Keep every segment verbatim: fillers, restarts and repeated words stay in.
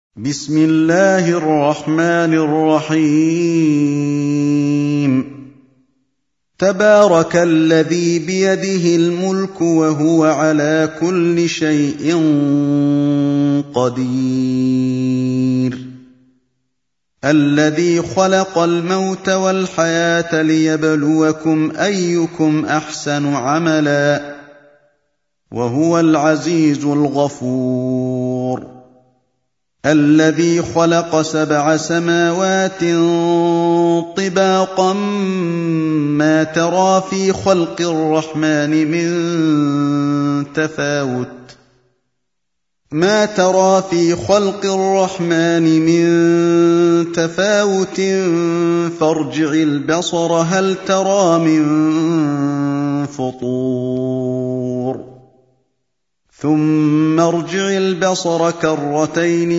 بسم الله الرحمن الرحيم تبارك الذي بيده الملك وهو على كل شيء قدير الذي خلق الموت والحياة ليبلوكم أيكم أحسن عملا وهو العزيز الغفور الذي خلق سبع سماوات طباقا ما ترى في خلق الرحمن من تفاوت ما ترى في خلق الرحمن من تفاوت فارجع البصر هل ترى من فطور ثم ارجع البصر كرتين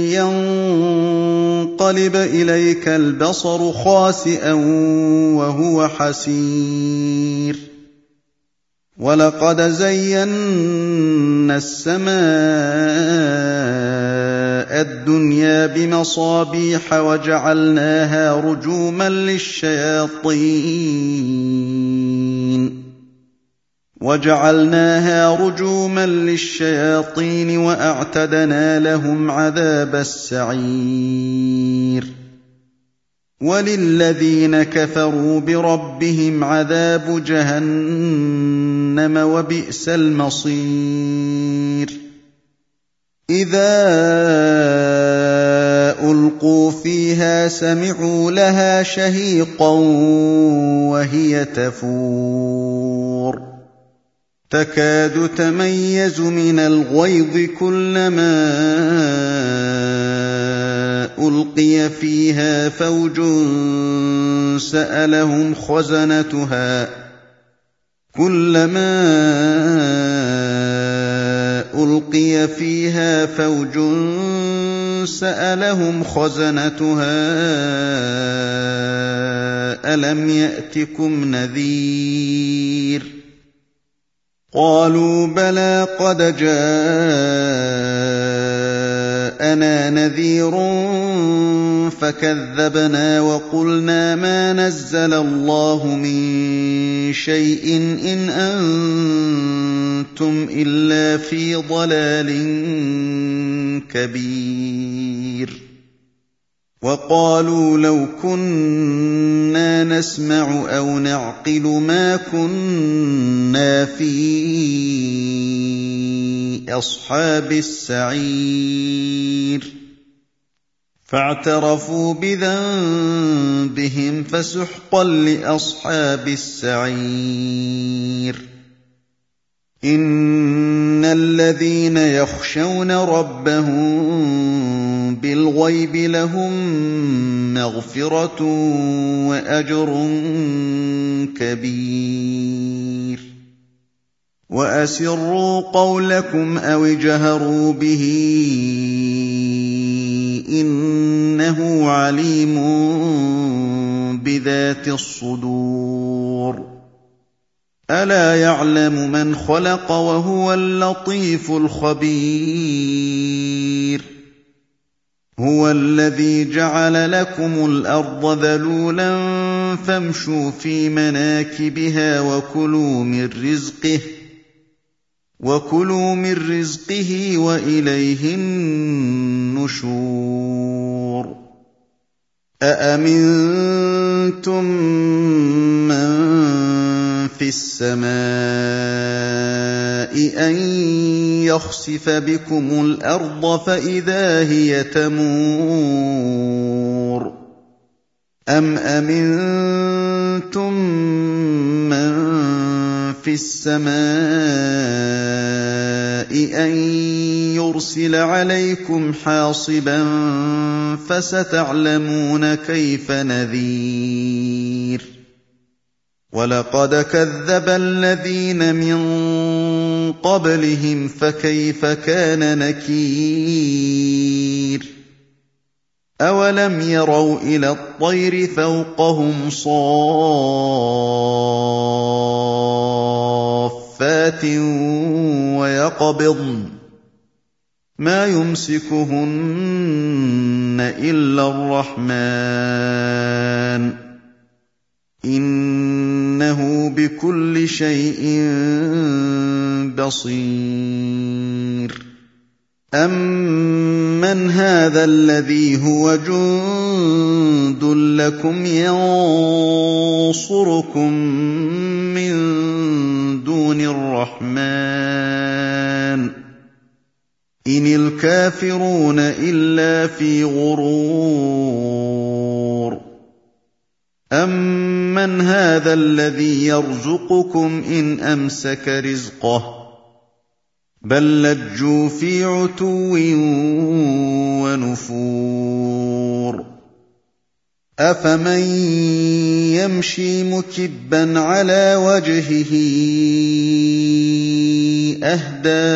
ينقلب إليك البصر خاسئا وهو حسير ولقد زينا السماء الدنيا بمصابيح وجعلناها رجوما للشياطين وجعلناها رجوما للشياطين وأعتدنا لهم عذاب السعير وللذين كفروا بربهم عذاب جهنم وبئس المصير إذا ألقوا فيها سمعوا لها شهيقا وهي تفور تكاد تميز من الغيظ كلما ألقي فيها فوج سألهم خزنتها كلما ألقي فيها فوج سألهم خزنتها ألم يأتكم نذير قالوا بلى قد جاءنا نذير فكذبنا وقلنا ما نزل الله من شيء إن أنتم إلا في ضلال كبير وقالوا لو كنا نسمع أو نعقل ما كنا في أصحاب السعير فاعترفوا بذنبهم فسحقا لأصحاب السعير إن الذين يخشون ربهم بالغيب لهم مغفرة وأجر كبير وأسروا قولكم أو اجهروا به إنه عليم بذات الصدور ألا يعلم من خلق وهو اللطيف الخبير هو الذي جعل لكم الأرض ذلولا فامشوا في مناكبها وكلوا من رزقه وكلوا من رزقه وإليه النشور أأمنتم من في السماء أن يخسف بكم الأرض فإذا هي تمور أم أمنتم من في السماء أن يرسل عليكم حاصبا فستعلمون كيف نذير ولقد كذب الذين من قبلهم فكيف كان نكير أولم يروا إلى الطير فوقهم صافات ويقبضن ما يمسكهن إِلَّا الرَّحْمَٰنُ إِنَّهُ بِكُلِّ شَيْءٍ بَصِيرٌ أَمَّنْ هَٰذَا الَّذِي هُوَ جُندٌ لَّكُمْ يَنصُرُكُم مِّن دُونِ الرَّحْمَٰنِ إِنِ الْكَافِرُونَ إِلَّا فِي غُرُورٍ أَمَّنْ هَٰذَا الَّذِي يَرْزُقُكُمْ إِنْ أَمْسَكَ رِزْقَهُ بَل لَّجُّوا فِي عُتُوٍّ وَنُفُورٍ أَفَمَن يَمْشِي مُكِبًّا عَلَىٰ وَجْهِهِ أَهْدَىٰ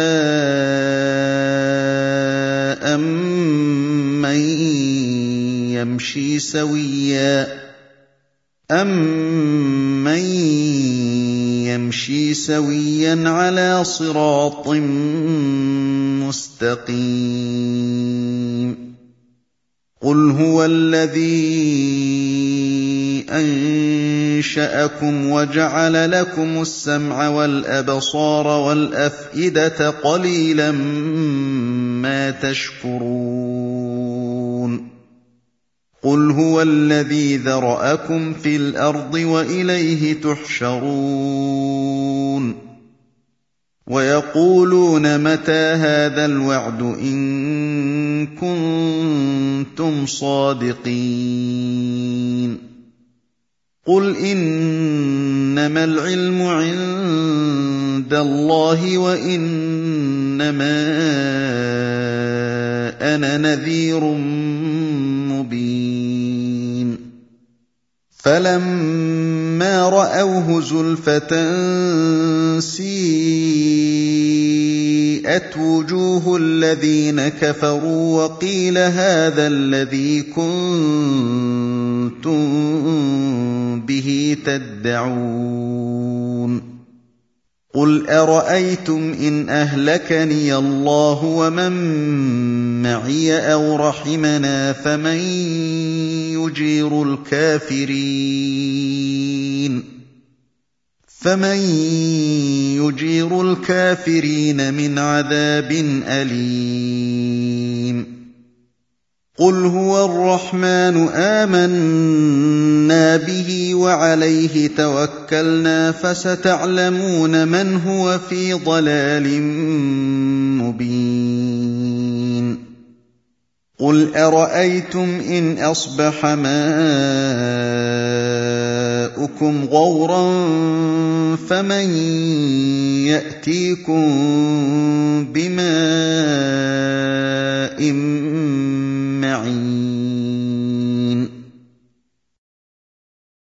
أَمَّن يَمْشِي سَوِيًّا أَمَّن يَمْشِي سَوِيًّا عَلَىٰ صِرَاطٍ مُّسْتَقِيمٍ قُلْ هُوَ الَّذِي أَنشَأَكُمْ وَجَعَلَ لَكُمُ السَّمْعَ وَالْأَبْصَارَ وَالْأَفْئِدَةَ قَلِيلًا مَّا تَشْكُرُونَ قُلْ هُوَ الَّذِي ذَرَأَكُمْ فِي الْأَرْضِ وَإِلَيْهِ تُحْشَرُونَ وَيَقُولُونَ مَتَىٰ هَٰذَا الْوَعْدُ إِن كُنتُمْ صَادِقِينَ قُلْ إِنَّمَا الْعِلْمُ عِندَ اللَّهِ وَإِنَّمَا أَنَا نَذِيرٌ مُّبِينٌ فَلَمَّا رَأَوْهُ زُلْفَةً سِيئَتْ وُجُوهُ الَّذِينَ كَفَرُوا وَقِيلَ هَٰذَا الَّذِي كُنتُم بِهِ تَدَّعُونَ قُلْ أَرَأَيْتُمْ إِنْ أَهْلَكَنِيَ اللَّهُ وَمَن مَّعِيَ أَوْ رَحِمَنَا فَمَن يُجِيرُ الْكَافِرِينَ فَمَن يُجِيرُ الْكَافِرِينَ مِنْ عَذَابٍ أَلِيمٍ قُلْ هُوَ الرَّحْمَٰنُ آمَنَّا بِهِ وَعَلَيْهِ تَوَكَّلْنَا فَسَتَعْلَمُونَ مَنْ هُوَ فِي ضَلَالٍ مُّبِينٍ قُلْ أَرَأَيْتُمْ إِنْ أَصْبَحَ مَاؤُكُمْ غَوْرًا فَمَن يَأْتِيكُم بِمَاءٍ